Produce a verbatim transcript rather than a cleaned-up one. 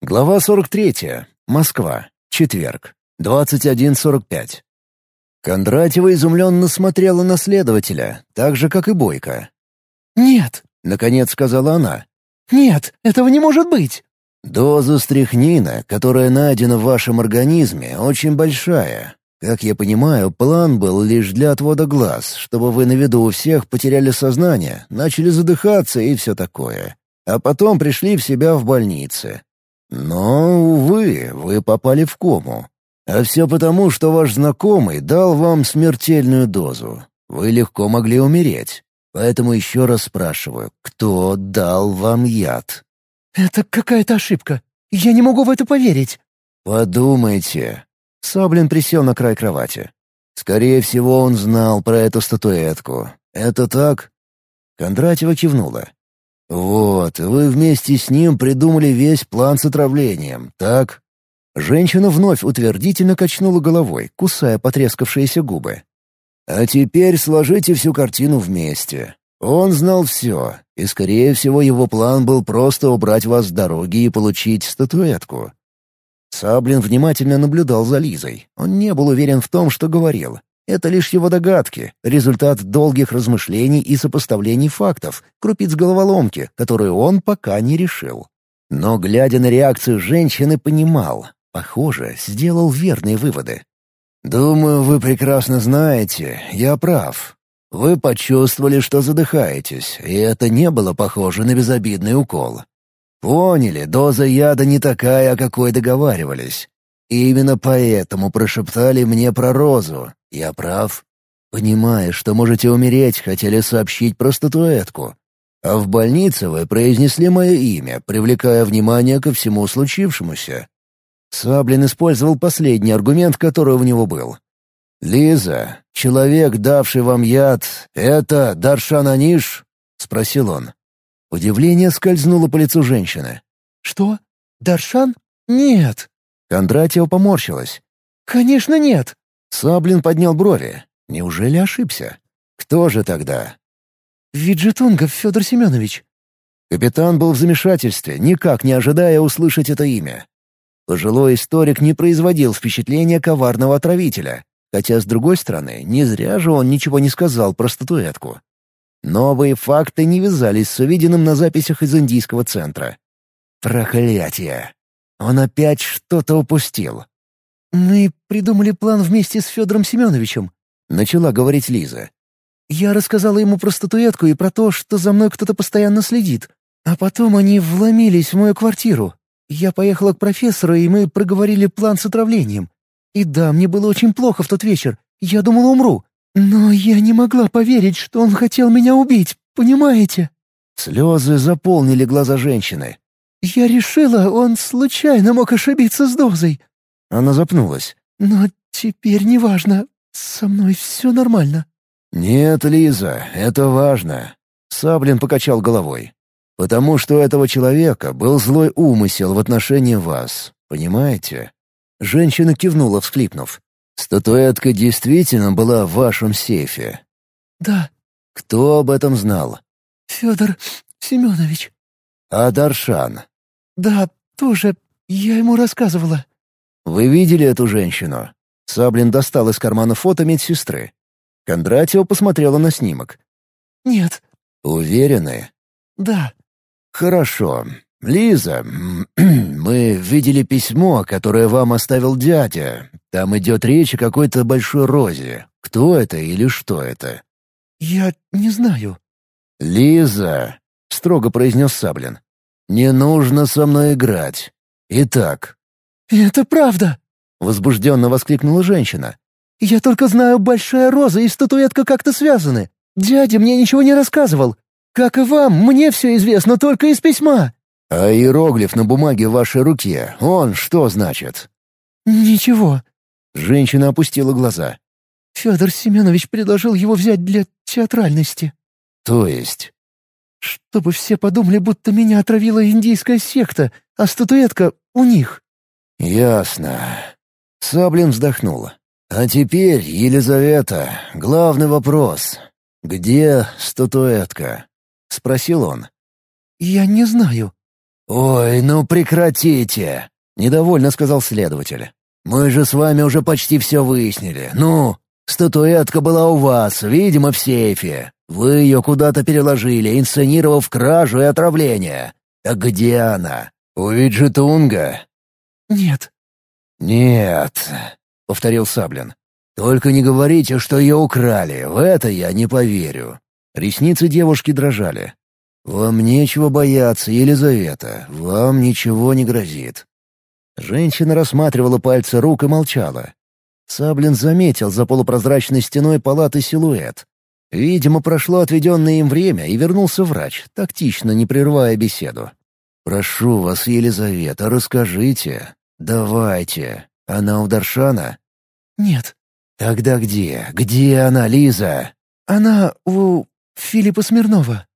Глава сорок третья. Москва. Четверг. двадцать один сорок пять. Кондратьева изумленно смотрела на следователя, так же, как и Бойко. «Нет», — наконец сказала она. «Нет, этого не может быть!» «Доза стрихнина, которая найдена в вашем организме, очень большая. Как я понимаю, план был лишь для отвода глаз, чтобы вы на виду у всех потеряли сознание, начали задыхаться и все такое. А потом пришли в себя в больнице. Но, увы, вы попали в кому. А все потому, что ваш знакомый дал вам смертельную дозу. Вы легко могли умереть. Поэтому еще раз спрашиваю, кто дал вам яд?» «Это какая-то ошибка. Я не могу в это поверить». «Подумайте». Саблин присел на край кровати. «Скорее всего, он знал про эту статуэтку. Это так?» Кондратьева кивнула. «Вот, вы вместе с ним придумали весь план с отравлением, так?» Женщина вновь утвердительно качнула головой, кусая потрескавшиеся губы. «А теперь сложите всю картину вместе. Он знал все, и, скорее всего, его план был просто убрать вас с дороги и получить статуэтку». Саблин внимательно наблюдал за Лизой. Он не был уверен в том, что говорил. Это лишь его догадки, результат долгих размышлений и сопоставлений фактов, крупиц головоломки, которую он пока не решил. Но, глядя на реакцию женщины, понимал, похоже, сделал верные выводы. «Думаю, вы прекрасно знаете, я прав. Вы почувствовали, что задыхаетесь, и это не было похоже на безобидный укол. Поняли, доза яда не такая, о какой договаривались. И именно поэтому прошептали мне про розу. Я прав? Понимая, что можете умереть, хотели сообщить про статуэтку. А в больнице вы произнесли мое имя, привлекая внимание ко всему случившемуся». Саблин использовал последний аргумент, который у него был. «Лиза, человек, давший вам яд, это Даршан Аниш?» — спросил он. Удивление скользнуло по лицу женщины. «Что? Даршан? Нет». Кондратьева поморщилась. «Конечно нет». Саблин поднял брови. Неужели ошибся? Кто же тогда? «Виджетунгов Федор Семенович». Капитан был в замешательстве, никак не ожидая услышать это имя. Пожилой историк не производил впечатления коварного отравителя, хотя, с другой стороны, не зря же он ничего не сказал про статуэтку. Новые факты не вязались с увиденным на записях из индийского центра. Проклятие! Он опять что-то упустил. «Мы придумали план вместе с Федором Семеновичем», — начала говорить Лиза. «Я рассказала ему про статуэтку и про то, что за мной кто-то постоянно следит. А потом они вломились в мою квартиру. Я поехала к профессору, и мы проговорили план с отравлением. И да, мне было очень плохо в тот вечер. Я думала, умру. Но я не могла поверить, что он хотел меня убить, понимаете?» Слезы заполнили глаза женщины. «Я решила, он случайно мог ошибиться с дозой». Она запнулась. «Но теперь неважно. Со мной все нормально». «Нет, Лиза, это важно», — Саблин покачал головой. «Потому что у этого человека был злой умысел в отношении вас, понимаете?» Женщина кивнула, всхлипнув. «Статуэтка действительно была в вашем сейфе?» «Да». «Кто об этом знал?» «Федор Семенович». «А Даршан?» «Да, тоже. Я ему рассказывала». «Вы видели эту женщину?» Саблин достал из кармана фото медсестры. Кондратьева посмотрела на снимок. «Нет». «Уверены?» «Да». «Хорошо. Лиза, мы видели письмо, которое вам оставил дядя. Там идет речь о какой-то большой розе. Кто это или что это?» «Я не знаю». «Лиза», — строго произнес Саблин, — «не нужно со мной играть. Итак...» «Это правда!» — возбужденно воскликнула женщина. «Я только знаю, большая роза и статуэтка как-то связаны. Дядя мне ничего не рассказывал. Как и вам, мне все известно только из письма». «А иероглиф на бумаге в вашей руке, он что значит?» «Ничего». Женщина опустила глаза. Федор Семенович предложил его взять для театральности. «То есть?» «Чтобы все подумали, будто меня отравила индийская секта, а статуэтка у них». «Ясно». Саблин вздохнул. «А теперь, Елизавета, главный вопрос. Где статуэтка?» — спросил он. «Я не знаю». «Ой, ну прекратите!» — недовольно сказал следователь. «Мы же с вами уже почти все выяснили. Ну, статуэтка была у вас, видимо, в сейфе. Вы ее куда-то переложили, инсценировав кражу и отравление. Так где она? У Виджетунга?» «Нет». «Нет», — повторил Саблин. «Только не говорите, что ее украли, в это я не поверю». Ресницы девушки дрожали. «Вам нечего бояться, Елизавета, вам ничего не грозит». Женщина рассматривала пальцы рук и молчала. Саблин заметил за полупрозрачной стеной палаты силуэт. Видимо, прошло отведенное им время, и вернулся врач, тактично не прерывая беседу. «Прошу вас, Елизавета, расскажите. Давайте. Она у Даршана?» «Нет». «Тогда где? Где она, Лиза?» «Она у Филиппа Смирнова».